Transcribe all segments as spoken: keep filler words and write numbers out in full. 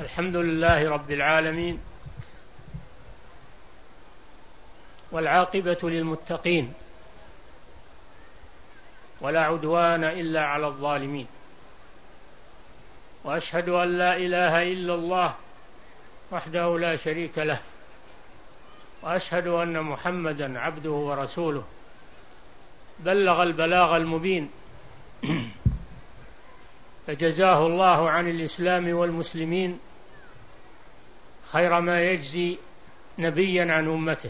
الحمد لله رب العالمين، والعاقبة للمتقين، ولا عدوان إلا على الظالمين، وأشهد أن لا إله إلا الله وحده لا شريك له، وأشهد أن محمدًا عبده ورسوله، بلغ البلاغ المبين، فجزاه الله عن الإسلام والمسلمين خير ما يجزي نبيًا عن أمته.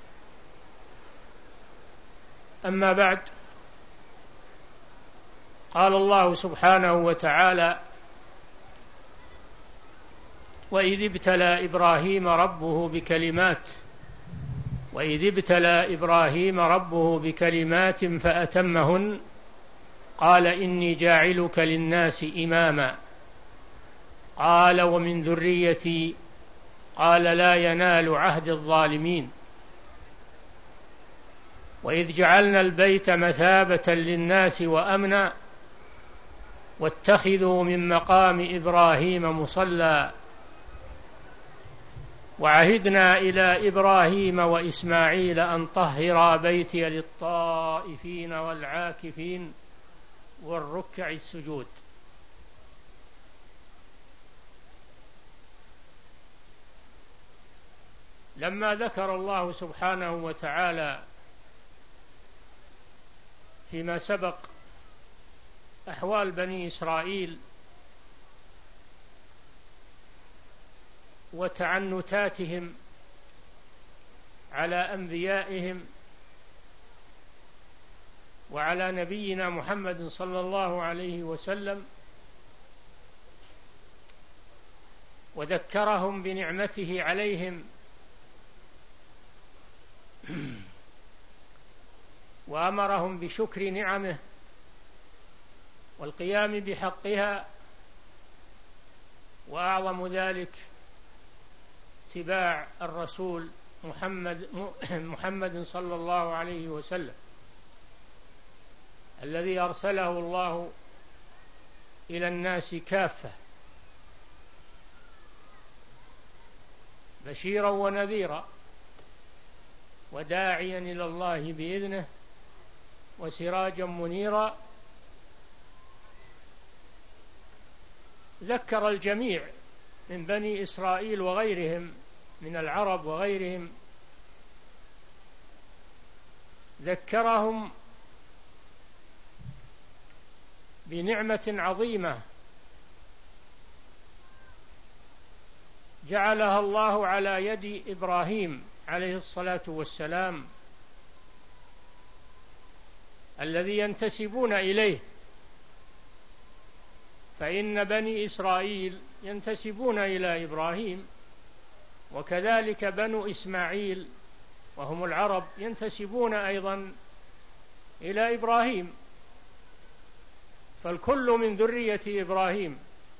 أما بعد، قال الله سبحانه وتعالى: وإذ ابتلى إبراهيم ربه بكلمات وإذ ابتلى إبراهيم ربه بكلمات فأتمهن قال إني جاعلك للناس إماما قال ومن ذريتي قال لا ينال عهد الظالمين. وإذ جعلنا البيت مثابة للناس وأمنا واتخذوا من مقام إبراهيم مصلى وعهدنا إلى إبراهيم وإسماعيل أن طهرا بيتي للطائفين والعاكفين والركع السجود. لما ذكر الله سبحانه وتعالى فيما سبق أحوال بني إسرائيل وتعنتاتهم على أنبيائهم وعلى نبينا محمد صلى الله عليه وسلم، وذكرهم بنعمته عليهم وأمرهم بشكر نعمه والقيام بحقها، وأعظم ذلك اتباع الرسول محمد محمد صلى الله عليه وسلم الذي أرسله الله إلى الناس كافة بشيرا ونذيرا وداعيا إلى الله بإذنه وسراجا منيرا. ذكر الجميع من بني إسرائيل وغيرهم من العرب وغيرهم، ذكرهم بنعمة عظيمة جعلها الله على يد إبراهيم عليه الصلاة والسلام الذي ينتسبون إليه، فإن بني إسرائيل ينتسبون إلى إبراهيم، وكذلك بنو إسماعيل وهم العرب ينتسبون أيضا إلى إبراهيم، فالكل من ذرية إبراهيم.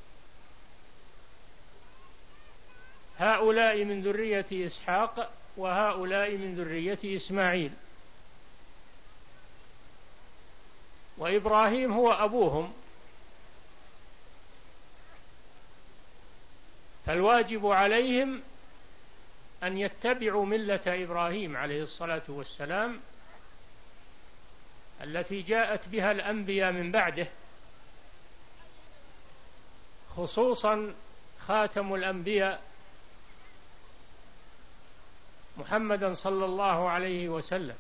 هؤلاء من ذرية إسحاق وهؤلاء من ذرية إسماعيل، وإبراهيم هو أبوهم، فالواجب عليهم أن يتبعوا ملة إبراهيم عليه الصلاة والسلام التي جاءت بها الأنبياء من بعده، خصوصا خاتم الأنبياء محمدا صلى الله عليه وسلم،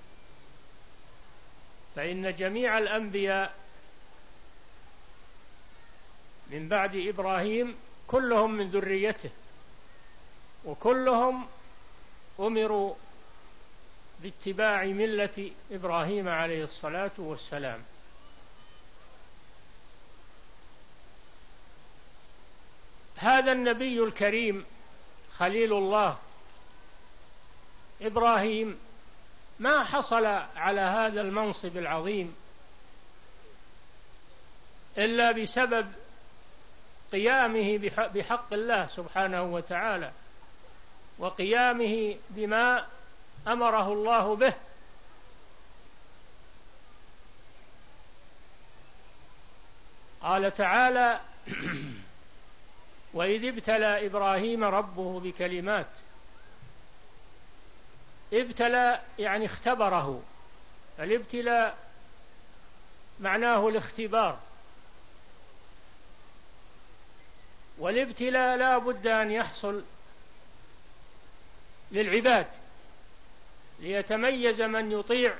فإن جميع الأنبياء من بعد إبراهيم كلهم من ذريته، وكلهم أمروا باتباع ملة إبراهيم عليه الصلاة والسلام. هذا النبي الكريم خليل الله إبراهيم ما حصل على هذا المنصب العظيم إلا بسبب قيامه بحق الله سبحانه وتعالى، وقيامه بما أمره الله به. قال تعالى: وإذ ابتلى إبراهيم ربه بكلمات. ابتلى يعني اختبره، الابتلاء معناه الاختبار، والابتلاء لا بد أن يحصل للعباد ليتميز من يطيع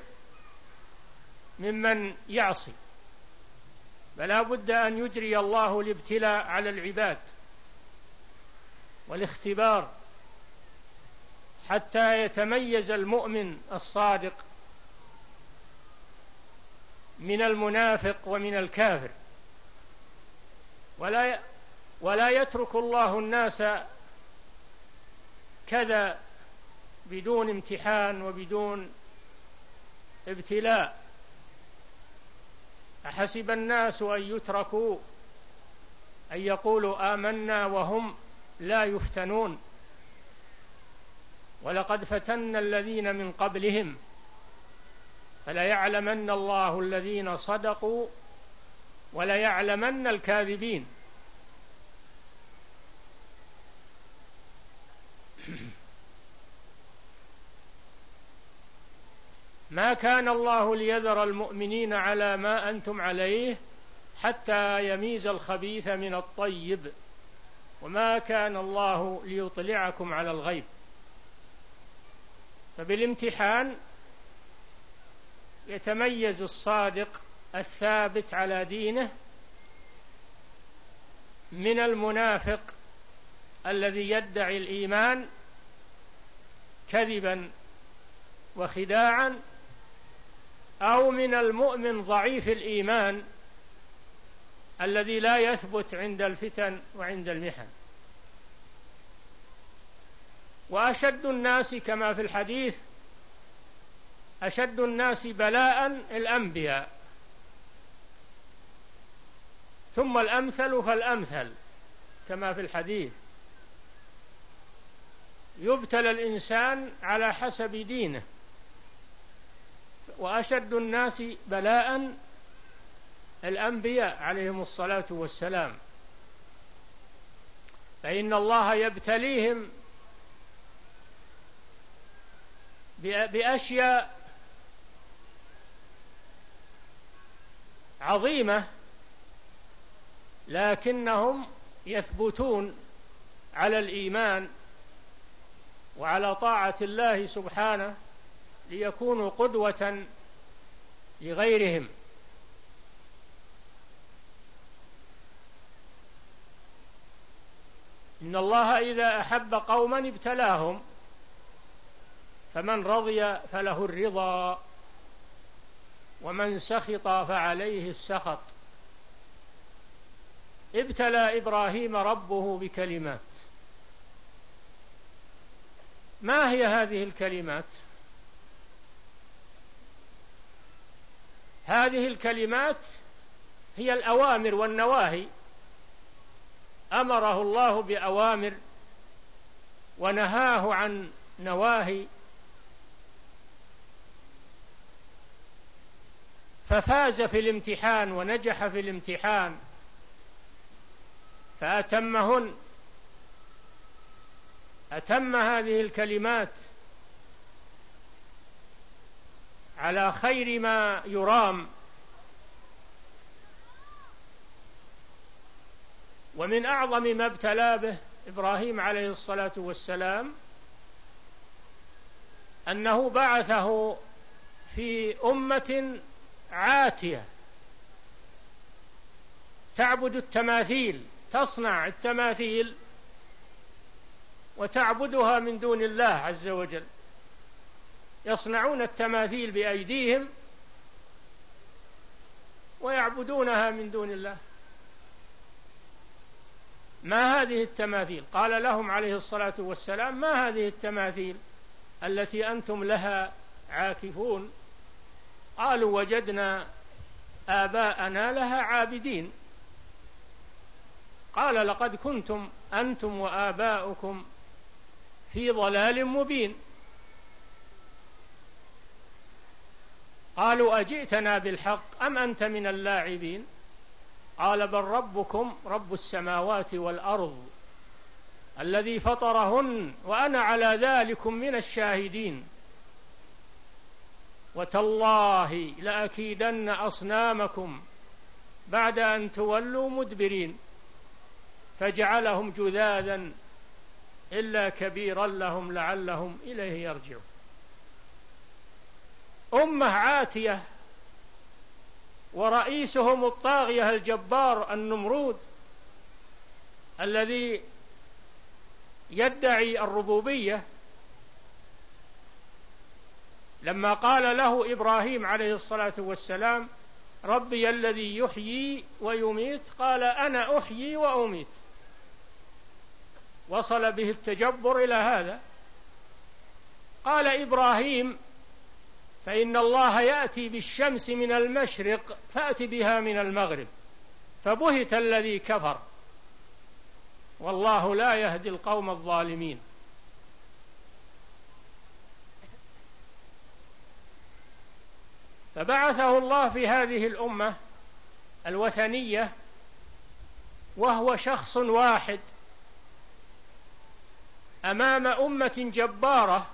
ممن يعصي، فلا بد أن يجري الله الابتلاء على العباد والاختبار حتى يتميز المؤمن الصادق من المنافق ومن الكافر، ولا ولا يترك الله الناس كذا بدون امتحان وبدون ابتلاء. أحسب الناس أن يتركوا أن يقولوا آمنا وهم لا يفتنون، ولقد فتنا الذين من قبلهم فليعلمن الله الذين صدقوا وليعلمن الكاذبين. ما كان الله ليذر المؤمنين على ما أنتم عليه حتى يميز الخبيث من الطيب، وما كان الله ليطلعكم على الغيب. فبالامتحان يتميز الصادق الثابت على دينه من المنافق الذي يدعي الإيمان كذبا وخداعا، أو من المؤمن ضعيف الإيمان الذي لا يثبت عند الفتن وعند المحن. وأشد الناس كما في الحديث أشد الناس بلاء الأنبياء، ثم الأمثل فالأمثل كما في الحديث. يبتلى الإنسان على حسب دينه، وأشد الناس بلاء الأنبياء عليهم الصلاة والسلام، فإن الله يبتليهم بأشياء عظيمة، لكنهم يثبتون على الإيمان وعلى طاعة الله سبحانه ليكونوا قدوة لغيرهم. إن الله إذا أحب قوما ابتلاهم، فمن رضي فله الرضا ومن سخط فعليه السخط. ابتلى إبراهيم ربه بكلمات. ما هي هذه الكلمات؟ هذه الكلمات هي الأوامر والنواهي. أمره الله بأوامر ونهاه عن نواهي، ففاز في الامتحان ونجح في الامتحان فأتمهن. أتم هذه الكلمات على خير ما يرام. ومن أعظم ما ابتلى به إبراهيم عليه الصلاة والسلام أنه بعثه في أمة عاتية تعبد التماثيل، تصنع التماثيل وتعبدها من دون الله عز وجل. يصنعون التماثيل بأيديهم ويعبدونها من دون الله. ما هذه التماثيل؟ قال لهم عليه الصلاة والسلام: ما هذه التماثيل التي أنتم لها عاكفون؟ قالوا: وجدنا آباءنا لها عابدين. قال: لقد كنتم أنتم وآباؤكم في ضلال مبين. قالوا: أجئتنا بالحق أم أنت من اللاعبين؟ قال: بل ربكم رب السماوات والأرض الذي فطرهن وأنا على ذلكم من الشاهدين وتالله لأكيدن أصنامكم بعد أن تولوا مدبرين فجعلهم جذاذا إلا كبيرا لهم لعلهم إليه يرجعون. أمة عاتية ورئيسهم الطاغية الجبار النمرود الذي يدعي الربوبية، لما قال له إبراهيم عليه الصلاة والسلام ربي الذي يحيي ويميت، قال أنا أحيي وأميت. وصل به التجبر إلى هذا. قال إبراهيم فإن الله يأتي بالشمس من المشرق فأت بها من المغرب، فبهت الذي كفر والله لا يهدي القوم الظالمين. فبعثه الله في هذه الأمة الوثنية وهو شخص واحد أمام أمة جبارة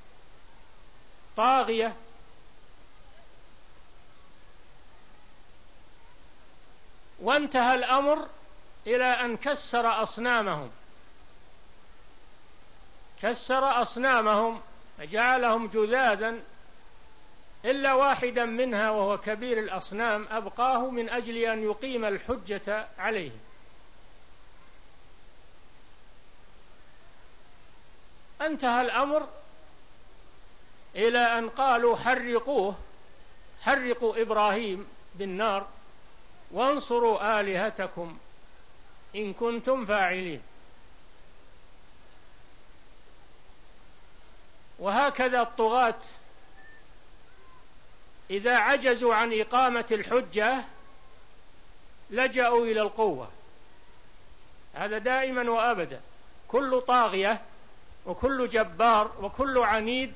طاغية وانتهى الأمر إلى أن كسر أصنامهم كسر أصنامهم فجعلهم جذاذا إلا واحدا منها وهو كبير الأصنام أبقاه من أجل أن يقيم الحجة عليه. انتهى الأمر إلى أن قالوا حرقوه حرقوا إبراهيم بالنار وانصروا آلهتكم إن كنتم فاعلين. وهكذا الطغاة إذا عجزوا عن إقامة الحجة لجأوا إلى القوة. هذا دائما وأبدا، كل طاغية وكل جبار وكل عنيد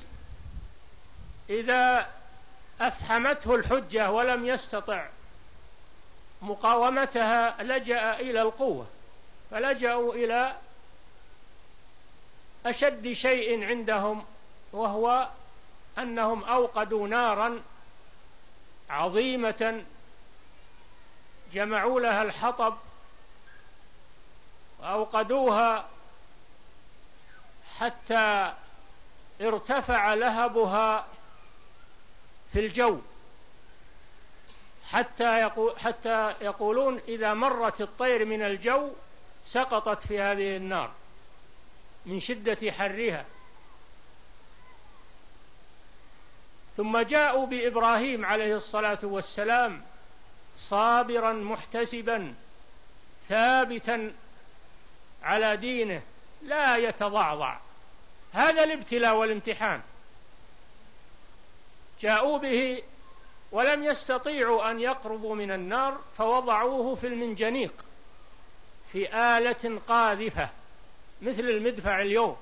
إذا أفحمته الحجة ولم يستطع مقاومتها لجأ إلى القوة، فلجأوا إلى أشد شيء عندهم وهو أنهم أوقدوا نارا عظيمة جمعوا لها الحطب وأوقدوها حتى ارتفع لهبها في الجو، حتى يقول حتى يقولون إذا مرت الطير من الجو سقطت في هذه النار من شدة حرها. ثم جاءوا بإبراهيم عليه الصلاة والسلام صابرا محتسبا ثابتا على دينه لا يتضعضع. هذا الابتلاء والامتحان. جاءوا به ولم يستطيعوا أن يقربوا من النار فوضعوه في المنجنيق في آلة قاذفة مثل المدفع اليوم،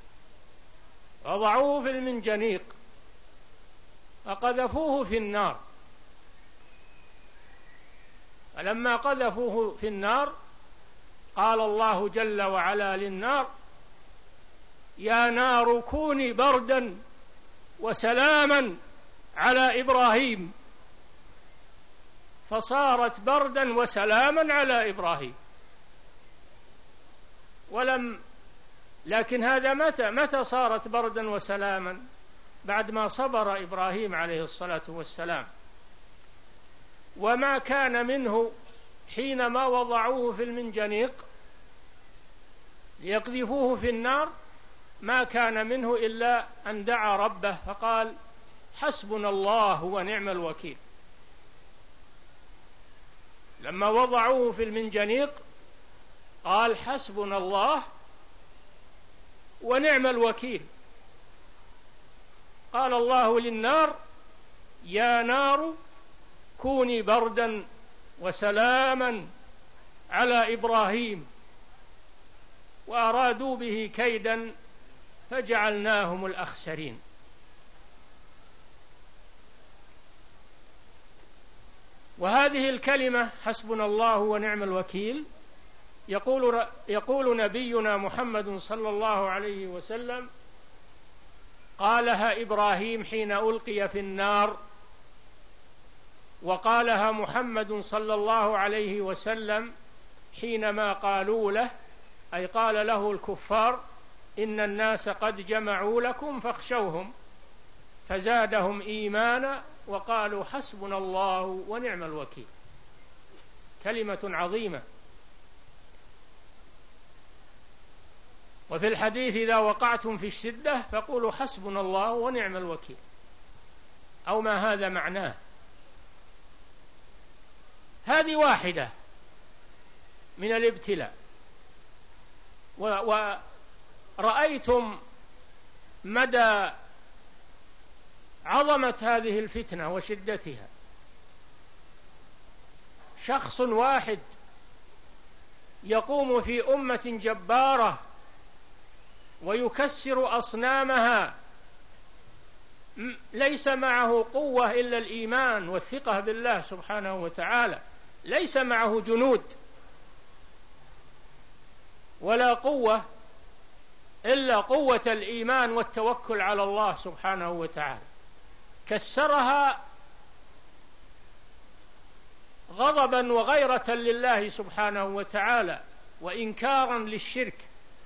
وضعوه في المنجنيق فقذفوه في النار. فلما قذفوه في النار قال الله جل وعلا للنار يا نار كوني بردا وسلاما على إبراهيم، فصارت بردا وسلاما على إبراهيم. ولم لكن هذا متى متى صارت بردا وسلاما؟ بعد ما صبر إبراهيم عليه الصلاة والسلام. وما كان منه حينما وضعوه في المنجنيق ليقذفوه في النار، ما كان منه إلا أن دعا ربه فقال حسبنا الله ونعم الوكيل. لما وضعوه في المنجنيق قال حسبنا الله ونعم الوكيل. قال الله للنار يا نار كوني بردا وسلاما على إبراهيم، وأرادوا به كيدا فجعلناهم الأخسرين. وهذه الكلمة حسبنا الله ونعم الوكيل يقول, يقول نبينا محمد صلى الله عليه وسلم: قالها إبراهيم حين ألقي في النار، وقالها محمد صلى الله عليه وسلم حينما قالوا له، أي قال له الكفار: إن الناس قد جمعوا لكم فاخشوهم، فزادهم إيمانا وقالوا حسبنا الله ونعم الوكيل. كلمة عظيمة. وفي الحديث: إذا وقعتم في الشدة فقولوا حسبنا الله ونعم الوكيل، أو ما هذا معناه. هذه واحدة من الابتلاء. ورأيتم مدى عظمة هذه الفتنة وشدتها. شخص واحد يقوم في أمة جبارة ويكسر أصنامها، ليس معه قوة إلا الإيمان والثقة بالله سبحانه وتعالى، ليس معه جنود ولا قوة إلا قوة الإيمان والتوكل على الله سبحانه وتعالى. كسرها غضبا وغيرة لله سبحانه وتعالى وإنكارا للشرك.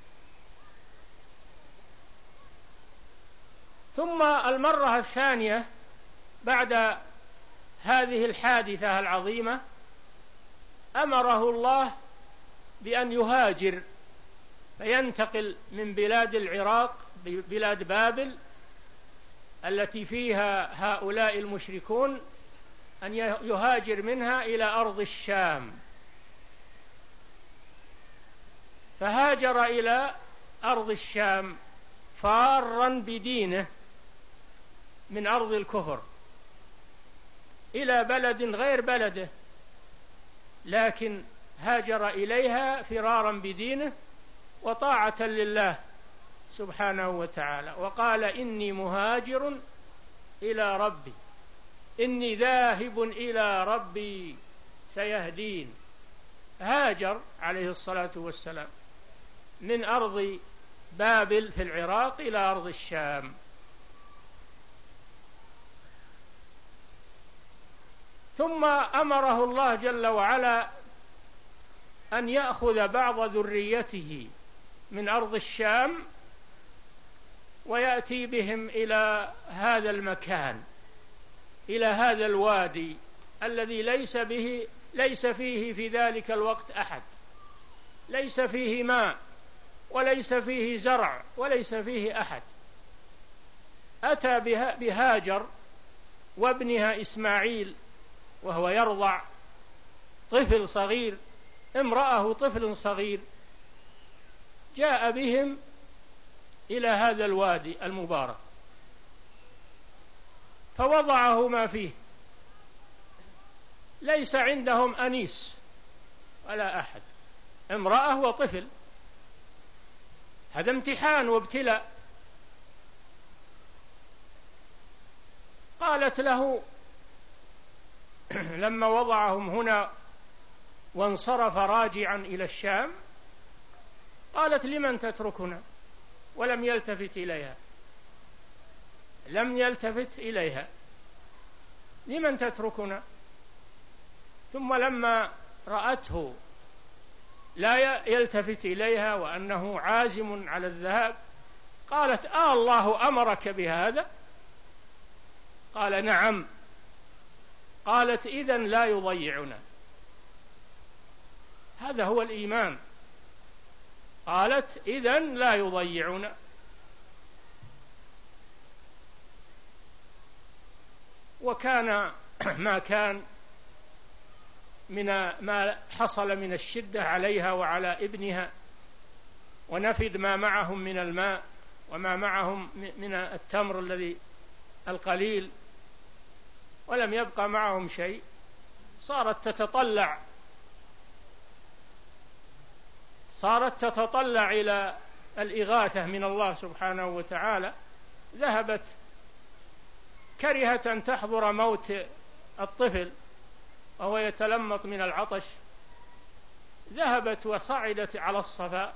ثم المرة الثانية بعد هذه الحادثة العظيمة أمره الله بأن يهاجر، فينتقل من بلاد العراق، بلاد بابل التي فيها هؤلاء المشركون، أن يهاجر منها إلى أرض الشام. فهاجر إلى أرض الشام فارا بدينه من أرض الكفر إلى بلد غير بلده، لكن هاجر إليها فرارا بدينه وطاعة لله سبحانه وتعالى، وقال: إني مهاجر إلى ربي، إني ذاهب إلى ربي سيهدين. هاجر عليه الصلاة والسلام من أرض بابل في العراق إلى أرض الشام. ثم أمره الله جل وعلا أن يأخذ بعض ذريته من أرض الشام ويأتي بهم إلى هذا المكان، إلى هذا الوادي الذي ليس به ليس فيه في ذلك الوقت أحد، ليس فيه ماء وليس فيه زرع وليس فيه أحد. أتى بهاجر وابنها إسماعيل وهو يرضع، طفل صغير، امرأة طفل صغير، جاء بهم إلى هذا الوادي المبارك فوضعه ما فيه. ليس عندهم أنيس ولا أحد، امرأة وطفل. هذا امتحان وابتلاء. قالت له لما وضعهم هنا وانصرف راجعا إلى الشام، قالت: لمن تتركنا؟ ولم يلتفت إليها، لم يلتفت إليها لمن تتركنا؟ ثم لما رأته لا يلتفت إليها وأنه عازم على الذهاب، قالت: آه الله أمرك بهذا؟ قال: نعم. قالت: إذن لا يضيعنا. هذا هو الإيمان. قالت: إذن لا يضيعنا. وكان ما كان من ما حصل من الشدة عليها وعلى ابنها، ونفد ما معهم من الماء وما معهم من التمر الذي القليل، ولم يبقى معهم شيء. صارت تتطلع صارت تتطلع إلى الإغاثة من الله سبحانه وتعالى. ذهبت، كرهت أن تحضر موت الطفل وهو يتلمط من العطش، ذهبت وصعدت على الصفا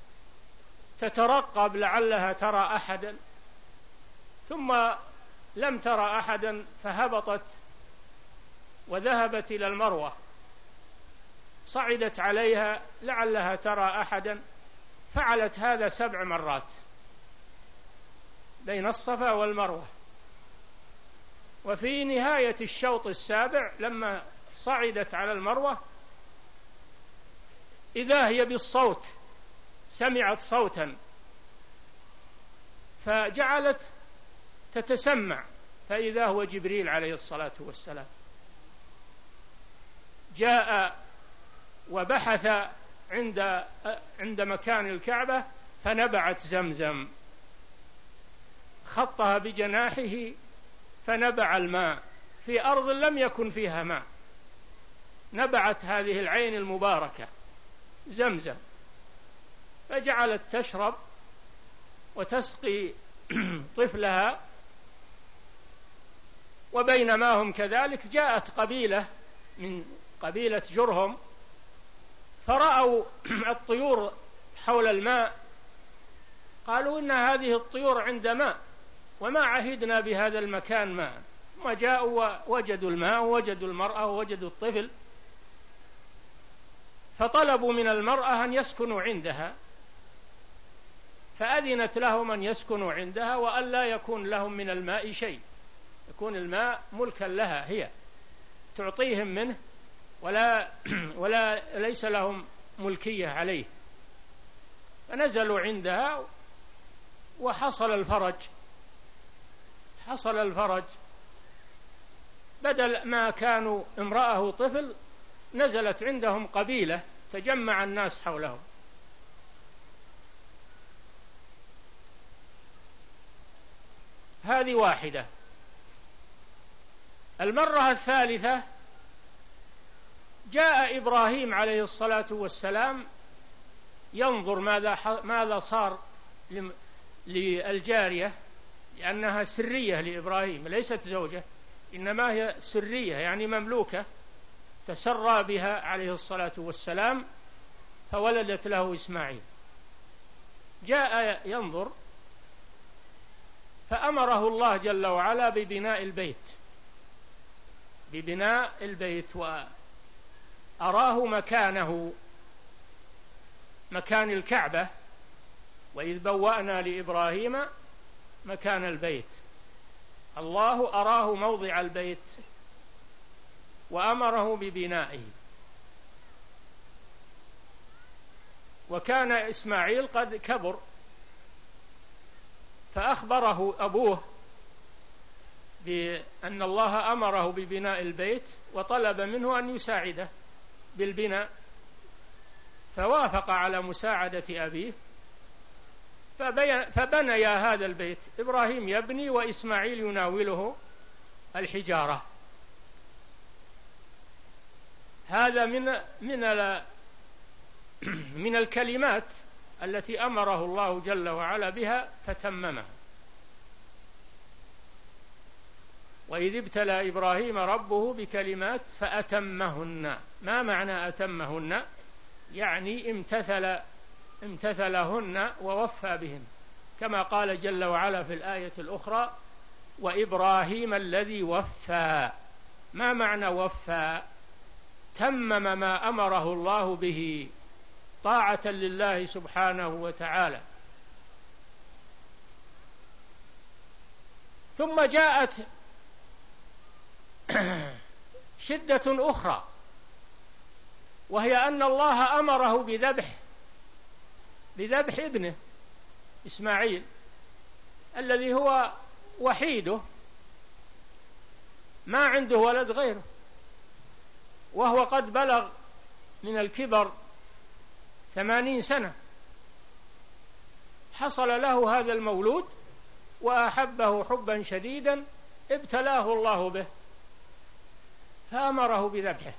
تترقب لعلها ترى أحدا، ثم لم ترى أحدا فهبطت وذهبت إلى المروة، صعدت عليها لعلها ترى أحدا، فعلت هذا سبع مرات بين الصفا والمروة. وفي نهاية الشوط السابع لما صعدت على المروة إذا هي بالصوت، سمعت صوتا فجعلت تتسمع، فإذا هو جبريل عليه الصلاة والسلام جاء وبحث عند عند مكان الكعبة فنبعت زمزم، خطها بجناحه فنبع الماء في أرض لم يكن فيها ماء، نبعت هذه العين المباركة زمزم، فجعلت تشرب وتسقي طفلها. وبينما هم كذلك جاءت قبيلة من قبيلة جرهم فرأوا الطيور حول الماء، قالوا إن هذه الطيور عند ماء وما عهدنا بهذا المكان ماء، ثم جاءوا ووجدوا الماء ووجدوا المرأة ووجدوا الطفل، فطلبوا من المرأة أن يسكنوا عندها، فأذنت لهم أن يسكنوا عندها وأن لا يكون لهم من الماء شيء، يكون الماء ملكا لها، هي تعطيهم منه ولا ولا ليس لهم ملكية عليه. فنزلوا عندها وحصل الفرج، حصل الفرج بدل ما كانوا امرأة وطفل نزلت عندهم قبيلة، تجمع الناس حولهم. هذه واحدة. المرة الثالثة جاء إبراهيم عليه الصلاة والسلام ينظر ماذا ماذا صار للجارية، لأنها سرية لإبراهيم، ليست زوجة إنما هي سرية يعني مملوكة، تسرى بها عليه الصلاة والسلام فولدت له إسماعيل. جاء ينظر فأمره الله جل وعلا ببناء البيت ببناء البيت وأراه مكانه مكان الكعبة، وإذ بوأنا لإبراهيم مكان البيت، الله أراه موضع البيت وأمره ببنائه. وكان إسماعيل قد كبر، فأخبره أبوه بأن الله أمره ببناء البيت وطلب منه أن يساعده بالبناء، فوافق على مساعدة أبيه فبنيا هذا البيت، إبراهيم يبني وإسماعيل يناوله الحجارة. هذا من من من الكلمات التي أمره الله جل وعلا بها فتممها. وإذ ابتلى إبراهيم ربه بكلمات فأتمهن. ما معنى أتمهن؟ يعني امتثل امتثلهن ووفى بهن، كما قال جل وعلا في الآية الأخرى وإبراهيم الذي وفى. ما معنى وفى؟ تمم ما أمره الله به طاعة لله سبحانه وتعالى. ثم جاءت شدة أخرى، وهي أن الله أمره بذبح بذبح ابنه إسماعيل الذي هو وحيده، ما عنده ولد غيره، وهو قد بلغ من الكبر ثمانين سنة. حصل له هذا المولود وأحبه حبا شديدا، ابتلاه الله به فأمره بذبحه،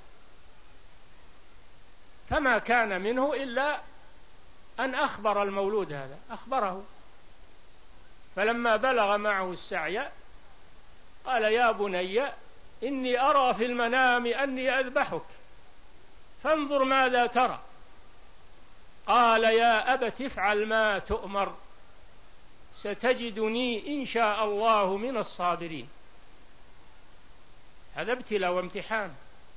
فما كان منه إلا أن أخبر المولود هذا، أخبره. فلما بلغ معه السعي قال يا بني إني أرى في المنام أني أذبحك فانظر ماذا ترى، قال يا أبت افعل ما تؤمر ستجدني إن شاء الله من الصابرين. هذا ابتلاء وامتحان.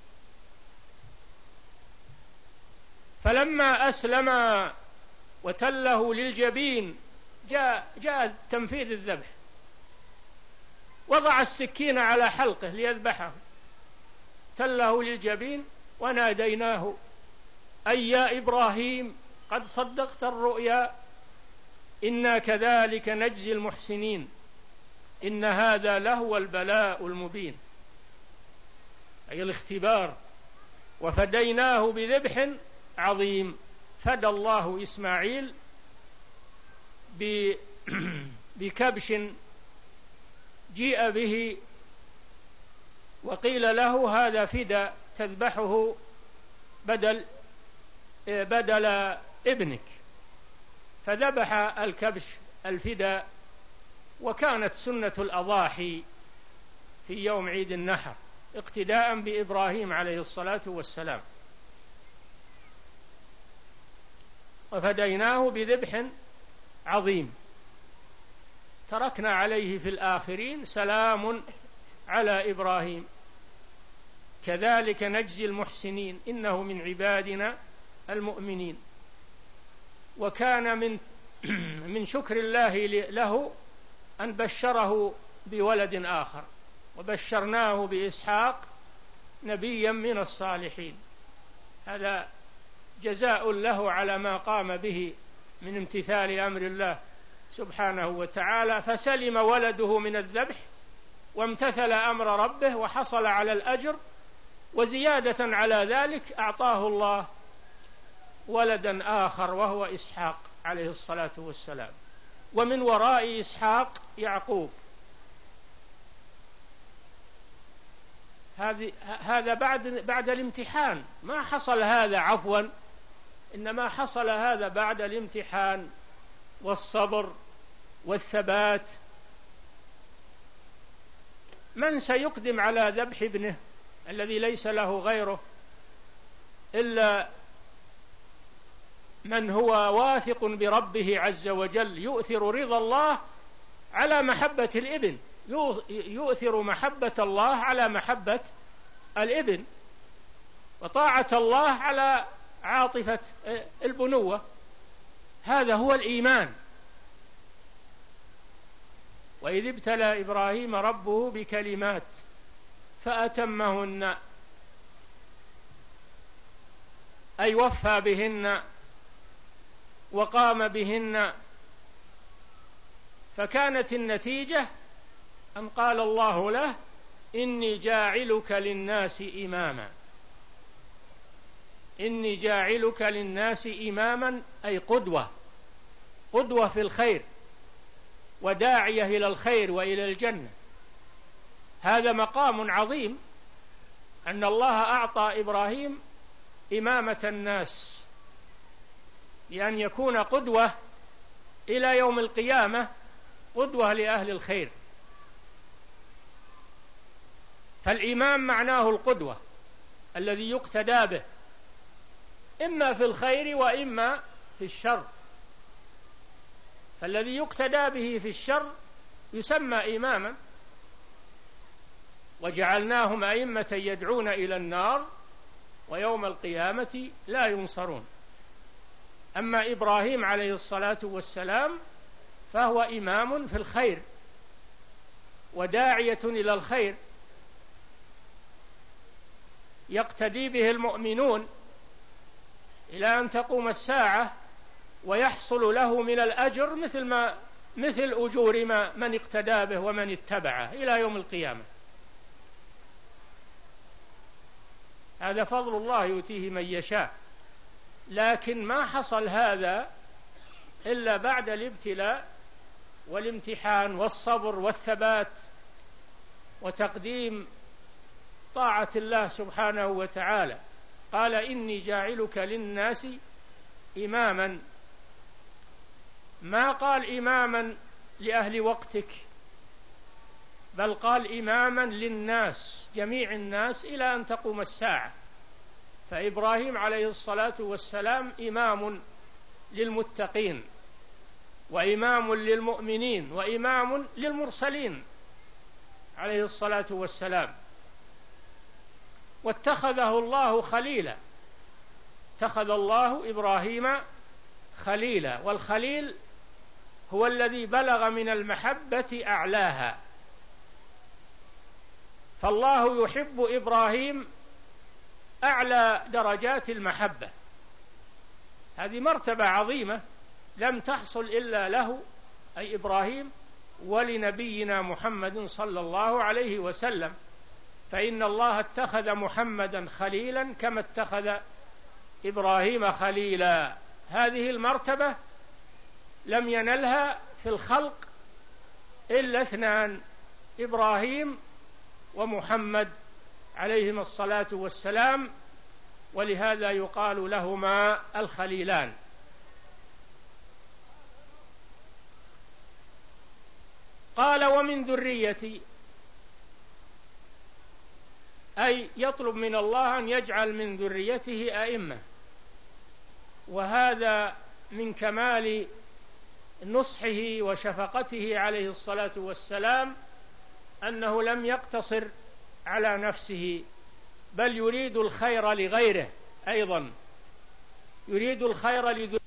فلما أسلم وتله للجبين جاء, جاء تنفيذ الذبح، وضع السكين على حلقه ليذبحه، تله للجبين وناديناه أي يا إبراهيم قد صدقت الرؤيا إنا كذلك نجزي المحسنين إن هذا لهو البلاء المبين، أي الاختبار. وفديناه بذبح عظيم، فدى الله إسماعيل بكبش جيء به وقيل له هذا فدى تذبحه بدل بدل ابنك، فذبح الكبش الفدى. وكانت سنة الأضاحي في يوم عيد النحر اقتداء بإبراهيم عليه الصلاة والسلام. وفديناه بذبح عظيم. تركنا عليه في الآخرين سلام على إبراهيم كذلك نجزي المحسنين إنه من عبادنا المؤمنين. وكان من من شكر الله له أن بشره بولد آخر، وبشرناه بإسحاق نبيا من الصالحين. هذا جزاء له على ما قام به من امتثال أمر الله سبحانه وتعالى، فسلم ولده من الذبح وامتثل أمر ربه وحصل على الأجر. وزيادة على ذلك أعطاه الله ولدا آخر وهو إسحاق عليه الصلاة والسلام، ومن وراء إسحاق يعقوب. هذا بعد بعد الامتحان، ما حصل هذا عفوا، إنما حصل هذا بعد الامتحان والصبر والثبات. من سيقدم على ذبح ابنه الذي ليس له غيره إلا من هو واثق بربه عز وجل، يؤثر رضا الله على محبة الابن، يؤثر محبة الله على محبة الابن، وطاعة الله على عاطفة البنوة. هذا هو الإيمان. وإذ ابتلى إبراهيم ربه بكلمات فأتمهن، أي وفى بهن وقام بهن. فكانت النتيجة أن قال الله له إني جاعلك للناس إماما. إني جاعلك للناس إماما أي قدوة، قدوة في الخير وداعية إلى الخير وإلى الجنة. هذا مقام عظيم، أن الله أعطى إبراهيم إمامة الناس لأن يكون قدوة إلى يوم القيامة، قدوة لأهل الخير. فالإمام معناه القدوة الذي يقتدى به إما في الخير وإما في الشر. فالذي يقتدى به في الشر يسمى إماما. وجعلناهم أئمة يدعون إلى النار ويوم القيامة لا ينصرون. أما إبراهيم عليه الصلاة والسلام فهو إمام في الخير وداعية إلى الخير، يقتدي به المؤمنون إلى أن تقوم الساعة، ويحصل له من الأجر مثل ما مثل أجور ما من اقتدى به ومن اتبعه إلى يوم القيامة. هذا فضل الله يؤتيه من يشاء. لكن ما حصل هذا إلا بعد الابتلاء والامتحان والصبر والثبات وتقديم طاعة الله سبحانه وتعالى. قال إني جاعلك للناس إماما، ما قال إماما لأهل وقتك، بل قال إماما للناس، جميع الناس إلى أن تقوم الساعة. فإبراهيم عليه الصلاة والسلام إمام للمتقين وإمام للمؤمنين وإمام للمرسلين عليه الصلاة والسلام. واتخذه الله خليلا، اتخذ الله إبراهيم خليلا، والخليل هو الذي بلغ من المحبة أعلاها. فالله يحب إبراهيم أعلى درجات المحبة، هذه مرتبة عظيمة لم تحصل إلا له أي إبراهيم ولنبينا محمد صلى الله عليه وسلم، فإن الله اتخذ محمدا خليلا كما اتخذ إبراهيم خليلا. هذه المرتبة لم ينلها في الخلق إلا اثنان، إبراهيم ومحمد عليهما الصلاة والسلام، ولهذا يقال لهما الخليلان. قال ومن ذريتي، أي يطلب من الله أن يجعل من ذريته أئمة، وهذا من كمال نصحه وشفقته عليه الصلاة والسلام أنه لم يقتصر على نفسه، بل يريد الخير لغيره أيضا، يريد الخير لذريته